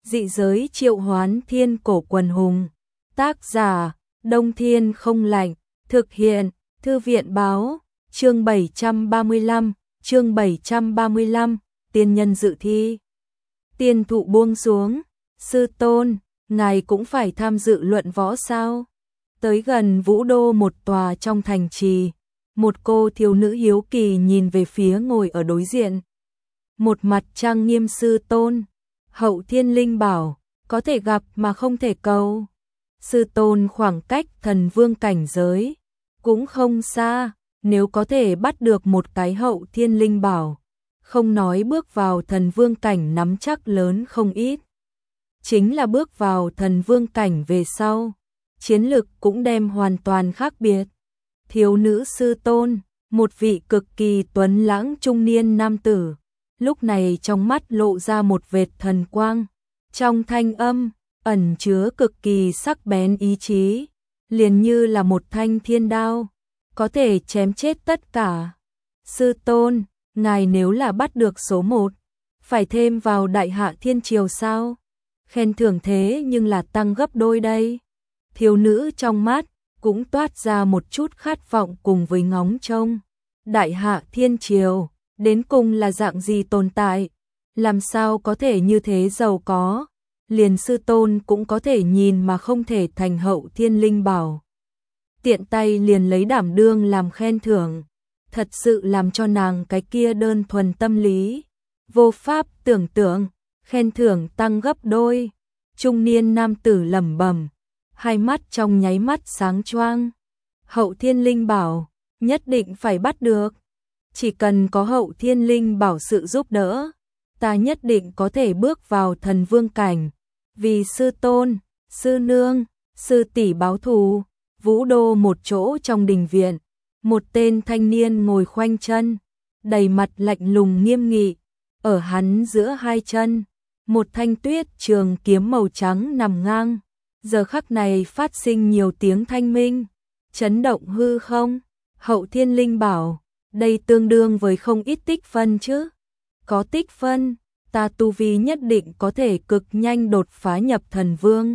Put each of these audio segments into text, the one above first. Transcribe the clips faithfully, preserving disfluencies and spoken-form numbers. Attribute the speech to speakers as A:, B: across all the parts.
A: Dị giới triệu hoán thiên cổ quần hùng. Tác giả, Đông Thiên không lạnh. Thực hiện, Thư viện báo. Chương bảy trăm ba mươi lăm, chương bảy trăm ba mươi lăm, tiên nhân dự thi. Tiên thụ buông xuống. Sư tôn, ngài cũng phải tham dự luận võ sao? Tới gần Vũ Đô một tòa trong thành trì, một cô thiếu nữ hiếu kỳ nhìn về phía ngồi ở đối diện. Một mặt trang nghiêm sư tôn. Hậu Thiên Linh bảo, có thể gặp mà không thể cầu. Sư tôn khoảng cách thần vương cảnh giới cũng không xa, nếu có thể bắt được một cái Hậu Thiên Linh bảo, không nói bước vào thần vương cảnh nắm chắc lớn không ít. Chính là bước vào thần vương cảnh về sau, chiến lực cũng đem hoàn toàn khác biệt. Thiếu nữ sư tôn, một vị cực kỳ tuấn lãng trung niên nam tử, lúc này trong mắt lộ ra một vệt thần quang, trong thanh âm ẩn chứa cực kỳ sắc bén ý chí, liền như là một thanh thiên đao, có thể chém chết tất cả. Sư tôn, ngài nếu là bắt được số một, phải thêm vào Đại Hạ Thiên Triều sao? Khen thưởng thế nhưng là tăng gấp đôi đây. Thiếu nữ trong mắt cũng toát ra một chút khát vọng cùng với ngóng trông. Đại Hạ Thiên Triều, đến cùng là dạng gì tồn tại? Làm sao có thể như thế giàu có? Liền sư tôn cũng có thể nhìn mà không thể thành Hậu Thiên Linh bảo. Tiện tay liền lấy đảm đương làm khen thưởng, thật sự làm cho nàng cái kia đơn thuần tâm lý vô pháp tưởng tượng, khen thưởng tăng gấp đôi. Trung niên nam tử lẩm bẩm, hai mắt trong nháy mắt sáng choang. Hậu Thiên Linh bảo, nhất định phải bắt được. Chỉ cần có Hậu Thiên Linh bảo sự giúp đỡ, ta nhất định có thể bước vào thần vương cảnh. Vì sư tôn, sư nương, sư tỷ báo thù. Vũ Đô một chỗ trong đình viện, một tên thanh niên ngồi khoanh chân, đầy mặt lạnh lùng nghiêm nghị. Ở hắn giữa hai chân, một thanh tuyết trường kiếm màu trắng nằm ngang. Giờ khắc này phát sinh nhiều tiếng thanh minh, chấn động hư không. Hậu Thiên Linh bảo, đây tương đương với không ít tích phân chứ. Có tích phân, ta tu vi nhất định có thể cực nhanh đột phá nhập thần vương.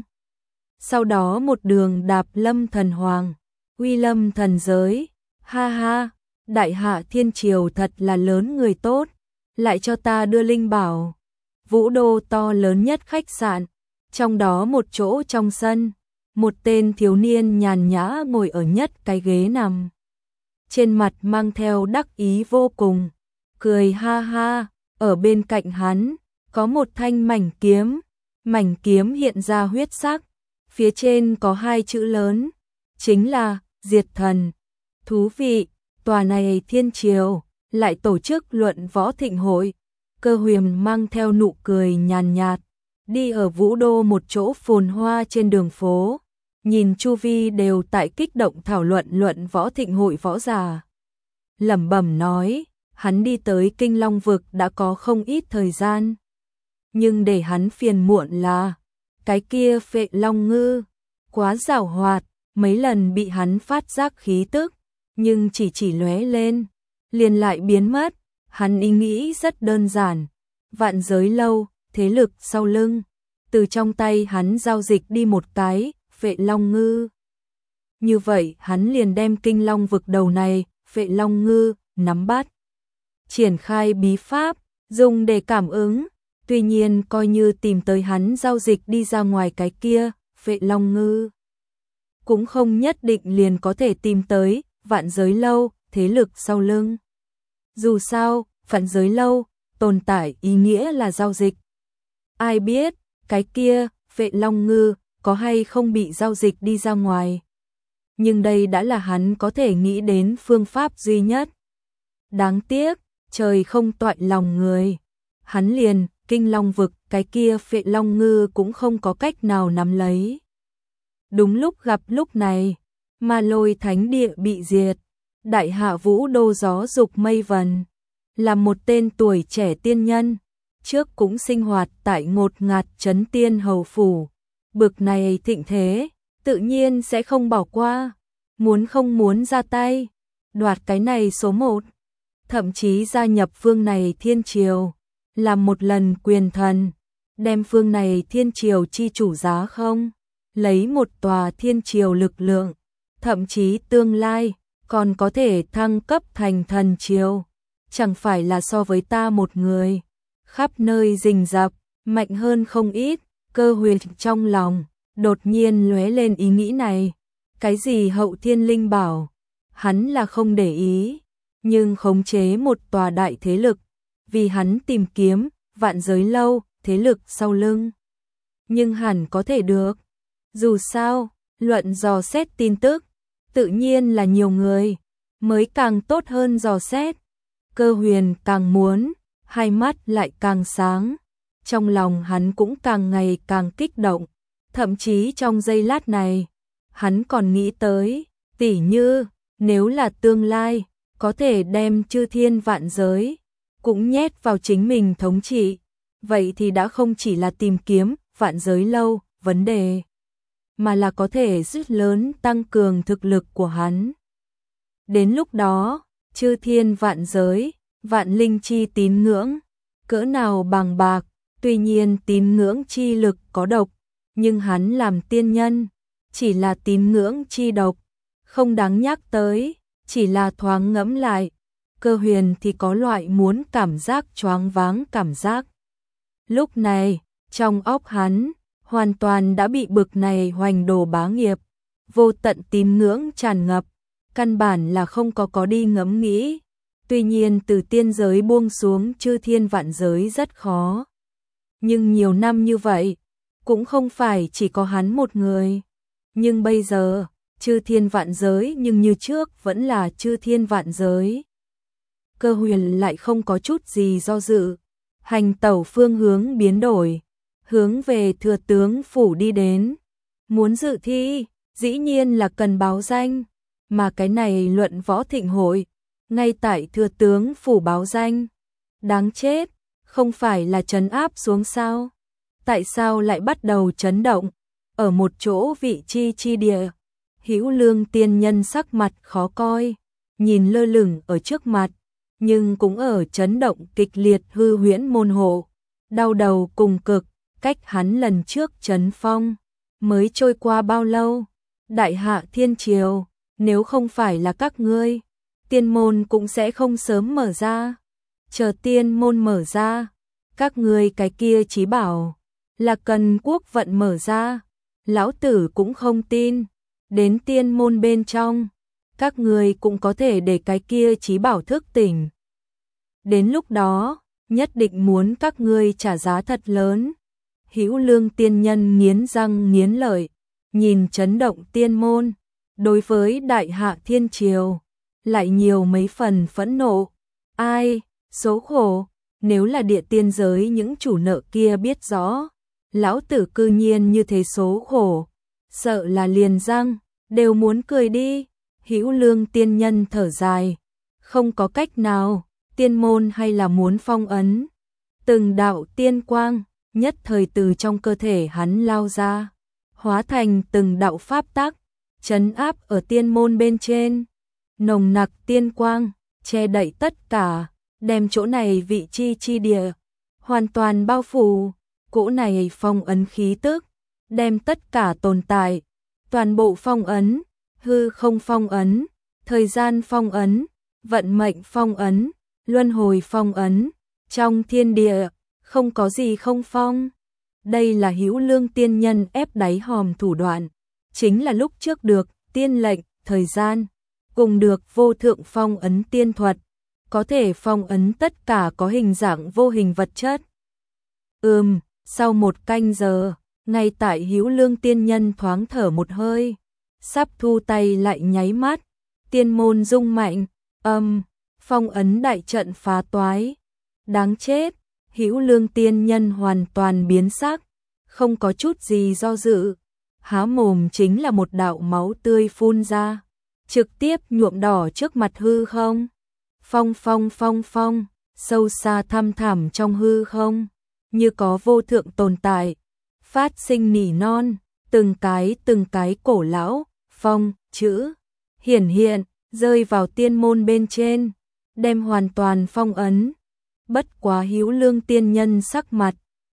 A: Sau đó một đường đạp lâm thần hoàng, uy lâm thần giới. Ha ha, Đại Hạ Thiên Triều thật là lớn người tốt, lại cho ta đưa linh bảo. Vũ Đô to lớn nhất khách sạn, trong đó một chỗ trong sân, một tên thiếu niên nhàn nhã ngồi ở nhất cái ghế nằm. Trên mặt mang theo đắc ý vô cùng, cười ha ha. Ở bên cạnh hắn, có một thanh mảnh kiếm, mảnh kiếm hiện ra huyết sắc, phía trên có hai chữ lớn, chính là Diệt Thần. Thú vị, tòa này Thiên Triều lại tổ chức luận võ thịnh hội. Cơ Huyền mang theo nụ cười nhàn nhạt, đi ở Vũ Đô một chỗ phồn hoa trên đường phố, nhìn chu vi đều tại kích động thảo luận luận võ thịnh hội võ giả. Lẩm bẩm nói, hắn đi tới Kinh Long vực đã có không ít thời gian, nhưng để hắn phiền muộn là cái kia Phệ Long Ngư quá giàu hoạt, mấy lần bị hắn phát giác khí tức, nhưng chỉ chỉ lóe lên, liền lại biến mất. Hắn ý nghĩ rất đơn giản, Vạn Giới Lâu, thế lực sau lưng, từ trong tay hắn giao dịch đi một cái Phệ Long Ngư. Như vậy hắn liền đem Kinh Long vực đầu này Phệ Long Ngư nắm bắt, triển khai bí pháp, dùng để cảm ứng. Tuy nhiên coi như tìm tới hắn giao dịch đi ra ngoài cái kia Phệ Long Ngư, cũng không nhất định liền có thể tìm tới Vạn Giới Lâu, thế lực sau lưng. Dù sao, Vạn Giới Lâu tồn tại ý nghĩa là giao dịch. Ai biết, cái kia Phệ Long Ngư có hay không bị giao dịch đi ra ngoài. Nhưng đây đã là hắn có thể nghĩ đến phương pháp duy nhất. Đáng tiếc, trời không toại lòng người. Hắn liền, Kinh Long vực, cái kia Phệ Long Ngư cũng không có cách nào nắm lấy. Đúng lúc gặp lúc này, Ma Lôi Thánh Địa bị diệt. Đại Hạ Vũ Đô gió dục mây vần, là một tên tuổi trẻ tiên nhân, trước cũng sinh hoạt tại ngột ngạt trấn tiên hầu phủ. Bực này thịnh thế, tự nhiên sẽ không bỏ qua, muốn không muốn ra tay, đoạt cái này số một, thậm chí gia nhập phương này Thiên Triều, làm một lần quyền thần. đem phương này thiên triều chi chủ giá không? Lấy một tòa thiên triều lực lượng, thậm chí tương lai còn có thể thăng cấp thành thần triều, chẳng phải là so với ta một người, khắp nơi rình rập, mạnh hơn không ít. Cơ Huyền trong lòng đột nhiên lóe lên ý nghĩ này, cái gì hậu thiên linh bảo, hắn là không để ý, nhưng khống chế một tòa đại thế lực, vì hắn tìm kiếm vạn giới lâu thế lực sau lưng, nhưng hẳn có thể được. Dù sao, luận dò xét tin tức, tự nhiên là nhiều người mới càng tốt hơn dò xét. Cơ Huyền càng muốn, hai mắt lại càng sáng, trong lòng hắn cũng càng ngày càng kích động, thậm chí trong giây lát này, hắn còn nghĩ tới, tỉ như, nếu là tương lai, có thể đem chư thiên vạn giới, cũng nhét vào chính mình thống trị, vậy thì đã không chỉ là tìm kiếm vạn giới lâu, vấn đề, mà là có thể rất lớn tăng cường thực lực của hắn. Đến lúc đó, chư thiên vạn giới, vạn linh chi tín ngưỡng, cỡ nào bằng bạc, tuy nhiên tín ngưỡng chi lực có độc, nhưng hắn làm tiên nhân, chỉ là tín ngưỡng chi độc, không đáng nhắc tới, chỉ là thoáng ngẫm lại, Cơ Huyền thì có loại muốn cảm giác choáng váng cảm giác. Lúc này, trong óc hắn, hoàn toàn đã bị bực này hoành đồ bá nghiệp, vô tận tín ngưỡng tràn ngập, căn bản là không có có đi ngẫm nghĩ. Tuy nhiên từ tiên giới buông xuống chư thiên vạn giới rất khó. Nhưng nhiều năm như vậy, cũng không phải chỉ có hắn một người. Nhưng bây giờ, chư thiên vạn giới nhưng như trước vẫn là chư thiên vạn giới. Cơ Huyền lại không có chút gì do dự, hành tẩu phương hướng biến đổi, hướng về thừa tướng phủ đi đến. Muốn dự thi, dĩ nhiên là cần báo danh, mà cái này luận võ thịnh hội, ngay tại thừa tướng phủ báo danh. Đáng chết, không phải là trấn áp xuống sao? Tại sao lại bắt đầu chấn động? Ở một chỗ vị chi chi địa, Hữu Lương tiên nhân sắc mặt khó coi, nhìn lơ lửng ở trước mặt, nhưng cũng ở chấn động kịch liệt hư huyễn môn hộ, đau đầu cùng cực, cách hắn lần trước chấn phong, mới trôi qua bao lâu? Đại hạ thiên triều, nếu không phải là các ngươi, tiên môn cũng sẽ không sớm mở ra. Chờ tiên môn mở ra, các ngươi cái kia chí bảo là cần quốc vận mở ra, lão tử cũng không tin. Đến tiên môn bên trong, các ngươi cũng có thể để cái kia chí bảo thức tỉnh. Đến lúc đó, nhất định muốn các ngươi trả giá thật lớn. Hữu Lương tiên nhân nghiến răng nghiến lợi, nhìn chấn động tiên môn, đối với đại hạ thiên triều, lại nhiều mấy phần phẫn nộ. Ai, số khổ, nếu là địa tiên giới những chủ nợ kia biết rõ, lão tử cư nhiên như thế số khổ, sợ là liền răng, đều muốn cười đi. Hữu Lương tiên nhân thở dài, không có cách nào, tiên môn hay là muốn phong ấn. Từng đạo tiên quang, nhất thời từ trong cơ thể hắn lao ra, hóa thành từng đạo pháp tắc, trấn áp ở tiên môn bên trên. Nồng nặc tiên quang, che đậy tất cả, đem chỗ này vị chi chi địa, hoàn toàn bao phủ. Cỗ này phong ấn khí tức, đem tất cả tồn tại, toàn bộ phong ấn, hư không phong ấn, thời gian phong ấn, vận mệnh phong ấn, luân hồi phong ấn, trong thiên địa, không có gì không phong. Đây là Hữu Lương tiên nhân ép đáy hòm thủ đoạn, chính là lúc trước được tiên lệnh, thời gian, cùng được vô thượng phong ấn tiên thuật, có thể phong ấn tất cả có hình dạng vô hình vật chất. Ừm, sau một canh giờ, ngay tại Hữu Lương tiên nhân thoáng thở một hơi, sắp thu tay lại nháy mắt, tiên môn rung mạnh, âm, phong ấn đại trận phá toái. Đáng chết, Hữu Lương tiên nhân hoàn toàn biến sắc, không có chút gì do dự, há mồm chính là một đạo máu tươi phun ra, trực tiếp nhuộm đỏ trước mặt hư không. Phong phong phong phong, sâu xa thăm thẳm trong hư không, như có vô thượng tồn tại, phát sinh nỉ non, từng cái từng cái cổ lão, phong, chữ, hiển hiện, rơi vào tiên môn bên trên, đem hoàn toàn phong ấn. Bất quá Hữu Lương tiên nhân sắc mặt,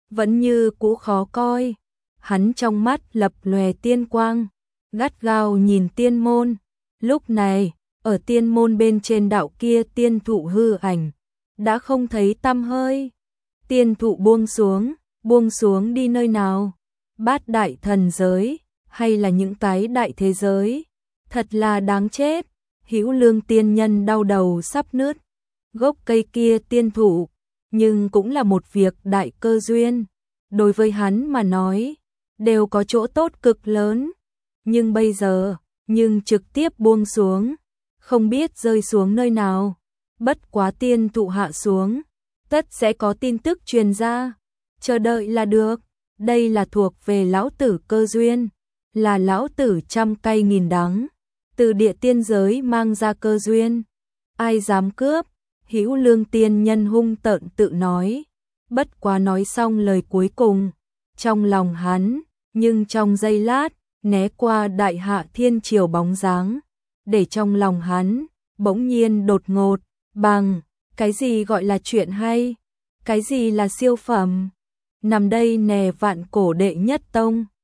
A: vẫn như cũ khó coi. Hắn trong mắt lập lòe tiên quang, gắt gao nhìn tiên môn. Lúc này, ở tiên môn bên trên đạo kia tiên thụ hư ảnh, đã không thấy tăm hơi. Tiên thụ buông xuống, buông xuống đi nơi nào? Bát đại thần giới, hay là những cái đại thế giới? Thật là đáng chết. Hữu Lương tiên nhân đau đầu sắp nứt. Gốc cây kia tiên thụ, nhưng cũng là một việc đại cơ duyên. Đối với hắn mà nói, đều có chỗ tốt cực lớn. Nhưng bây giờ, nhưng trực tiếp buông xuống, không biết rơi xuống nơi nào. Bất quá tiên thụ hạ xuống, tất sẽ có tin tức truyền ra. Chờ đợi là được. Đây là thuộc về lão tử cơ duyên, là lão tử trăm cay nghìn đắng, từ địa tiên giới mang ra cơ duyên. Ai dám cướp? Hữu Lương tiên nhân hung tợn tự nói. Bất quá nói xong lời cuối cùng, trong lòng hắn, nhưng trong giây lát, né qua đại hạ thiên triều bóng dáng, để trong lòng hắn, bỗng nhiên đột ngột, bằng, cái gì gọi là chuyện hay? Cái gì là siêu phẩm? Nằm đây nè vạn cổ đệ nhất tông.